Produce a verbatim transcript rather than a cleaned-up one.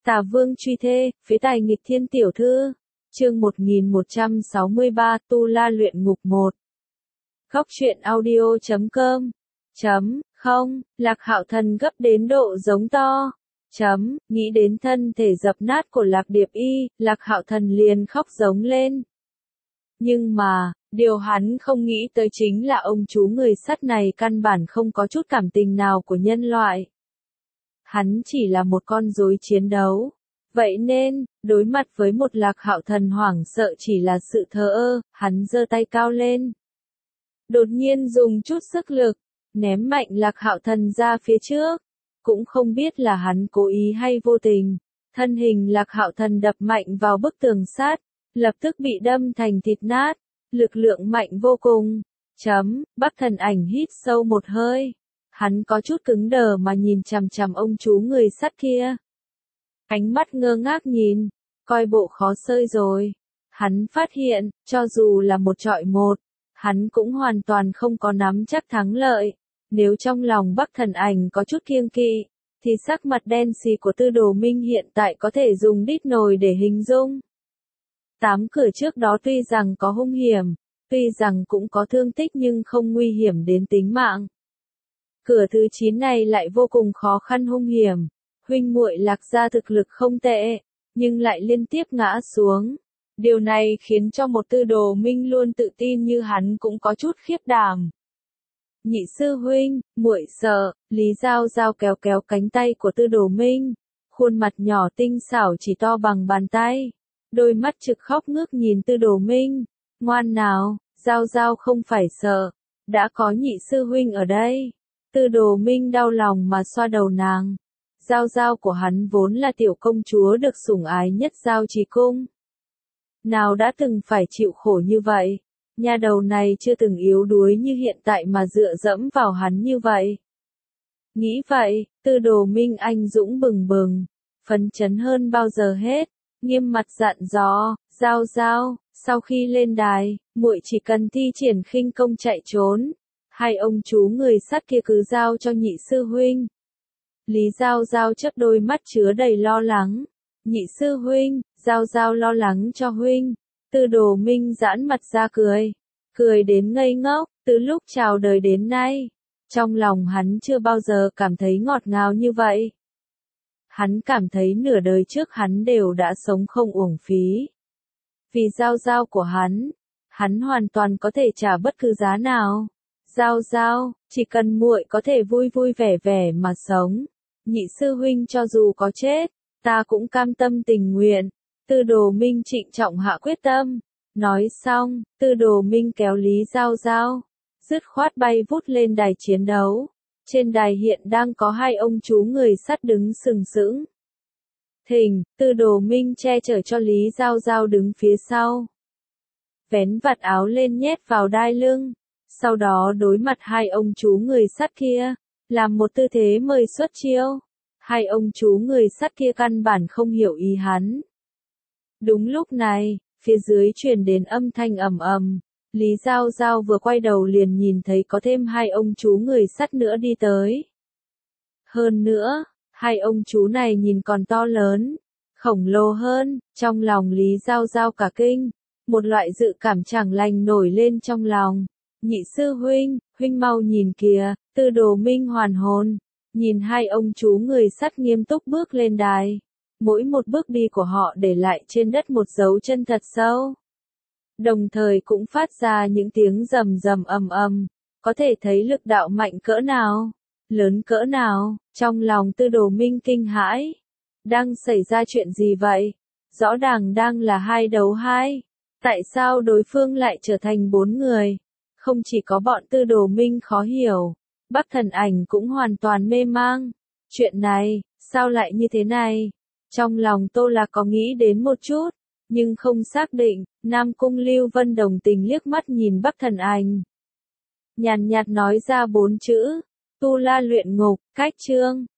Tà Vương truy thê, phế tài nghịch thiên tiểu thư. Chương một nghìn một trăm sáu mươi ba, Tu La luyện ngục một. Góc truyện audio chấm com. Chấm, không, Lạc Hạo Thần gấp đến độ giống to. Chấm, nghĩ đến thân thể dập nát của Lạc Điệp Y, Lạc Hạo Thần liền khóc giống lên. Nhưng mà, điều hắn không nghĩ tới chính là ông chú người sắt này căn bản không có chút cảm tình nào của nhân loại. Hắn chỉ là một con rối chiến đấu. Vậy nên, đối mặt với một Lạc Hạo Thần hoảng sợ chỉ là sự thờ ơ, hắn giơ tay cao lên. Đột nhiên dùng chút sức lực, ném mạnh Lạc Hạo Thần ra phía trước. Cũng không biết là hắn cố ý hay vô tình. Thân hình Lạc Hạo Thần đập mạnh vào bức tường sắt, lập tức bị đâm thành thịt nát. Lực lượng mạnh vô cùng. Chấm, Bắc Thần Ảnh hít sâu một hơi. Hắn có chút cứng đờ mà nhìn chằm chằm ông chú người sắt kia. Ánh mắt ngơ ngác nhìn, coi bộ khó sơi rồi. Hắn phát hiện, cho dù là một trọi một, hắn cũng hoàn toàn không có nắm chắc thắng lợi. Nếu trong lòng Bắc Thần Ảnh có chút kiêng kỵ, thì sắc mặt đen xì của Tư Đồ Minh hiện tại có thể dùng đít nồi để hình dung. Tám cửa trước đó tuy rằng có hung hiểm, tuy rằng cũng có thương tích nhưng không nguy hiểm đến tính mạng. Cửa thứ chín này lại vô cùng khó khăn hung hiểm. Huynh muội Lạc gia thực lực không tệ, nhưng lại liên tiếp ngã xuống. Điều này khiến cho một Tư Đồ Minh luôn tự tin như hắn cũng có chút khiếp đảm. Nhị sư huynh, muội sợ, Lý Giao Giao kéo kéo cánh tay của Tư Đồ Minh. Khuôn mặt nhỏ tinh xảo chỉ to bằng bàn tay. Đôi mắt trực khóc ngước nhìn Tư Đồ Minh. Ngoan nào, Giao Giao không phải sợ. Đã có nhị sư huynh ở đây. Tư Đồ Minh đau lòng mà xoa đầu nàng. Giao Giao của hắn vốn là tiểu công chúa được sủng ái nhất Giao Trì Cung. Nào đã từng phải chịu khổ như vậy. Nha đầu này chưa từng yếu đuối như hiện tại mà dựa dẫm vào hắn như vậy. Nghĩ vậy, Tư Đồ Minh anh dũng bừng bừng, phấn chấn hơn bao giờ hết, nghiêm mặt dặn dò, Giao Giao, sau khi lên đài, muội chỉ cần thi triển khinh công chạy trốn, hai ông chú người sắt kia cứ giao cho nhị sư huynh. Lý Giao Giao chớp đôi mắt chứa đầy lo lắng. Nhị sư huynh, Giao Giao lo lắng cho huynh. Tư Đồ Minh giãn mặt ra cười. Cười đến ngây ngốc, từ lúc chào đời đến nay. Trong lòng hắn chưa bao giờ cảm thấy ngọt ngào như vậy. Hắn cảm thấy nửa đời trước hắn đều đã sống không uổng phí. Vì Giao Giao của hắn, hắn hoàn toàn có thể trả bất cứ giá nào. Giao Giao, chỉ cần muội có thể vui vui vẻ vẻ mà sống. Nhị sư huynh cho dù có chết, ta cũng cam tâm tình nguyện. Tư Đồ Minh trịnh trọng hạ quyết tâm. Nói xong, Tư Đồ Minh kéo Lý Giao Giao, dứt khoát bay vút lên đài chiến đấu. Trên đài hiện đang có hai ông chú người sắt đứng sừng sững. Thình, Tư Đồ Minh che chở cho Lý Giao Giao đứng phía sau. Vén vạt áo lên nhét vào đai lưng. Sau đó đối mặt hai ông chú người sắt kia, làm một tư thế mời xuất chiêu. Hai ông chú người sắt kia căn bản không hiểu ý hắn. Đúng lúc này, phía dưới truyền đến âm thanh ầm ầm. Lý Giao Giao vừa quay đầu liền nhìn thấy có thêm hai ông chú người sắt nữa đi tới. Hơn nữa, hai ông chú này nhìn còn to lớn, khổng lồ hơn, trong lòng Lý Giao Giao cả kinh. Một loại dự cảm chẳng lành nổi lên trong lòng. Nhị sư huynh, huynh mau nhìn kìa, Tư Đồ Minh hoàn hồn. Nhìn hai ông chú người sắt nghiêm túc bước lên đài. Mỗi một bước đi của họ để lại trên đất một dấu chân thật sâu. Đồng thời cũng phát ra những tiếng rầm rầm ầm ầm, có thể thấy lực đạo mạnh cỡ nào, lớn cỡ nào, trong lòng Tư Đồ Minh kinh hãi. Đang xảy ra chuyện gì vậy? Rõ ràng đang là hai đấu hai. Tại sao đối phương lại trở thành bốn người? Không chỉ có bọn Tư Đồ Minh khó hiểu, Bắc Thần Ảnh cũng hoàn toàn mê mang. Chuyện này, sao lại như thế này? Trong lòng Tô Lạc có nghĩ đến một chút, nhưng không xác định. Nam Cung Lưu Vân đồng tình liếc mắt nhìn Bắc Thần Ảnh. Nhàn nhạt nói ra bốn chữ, Tu La luyện ngục, cách chương.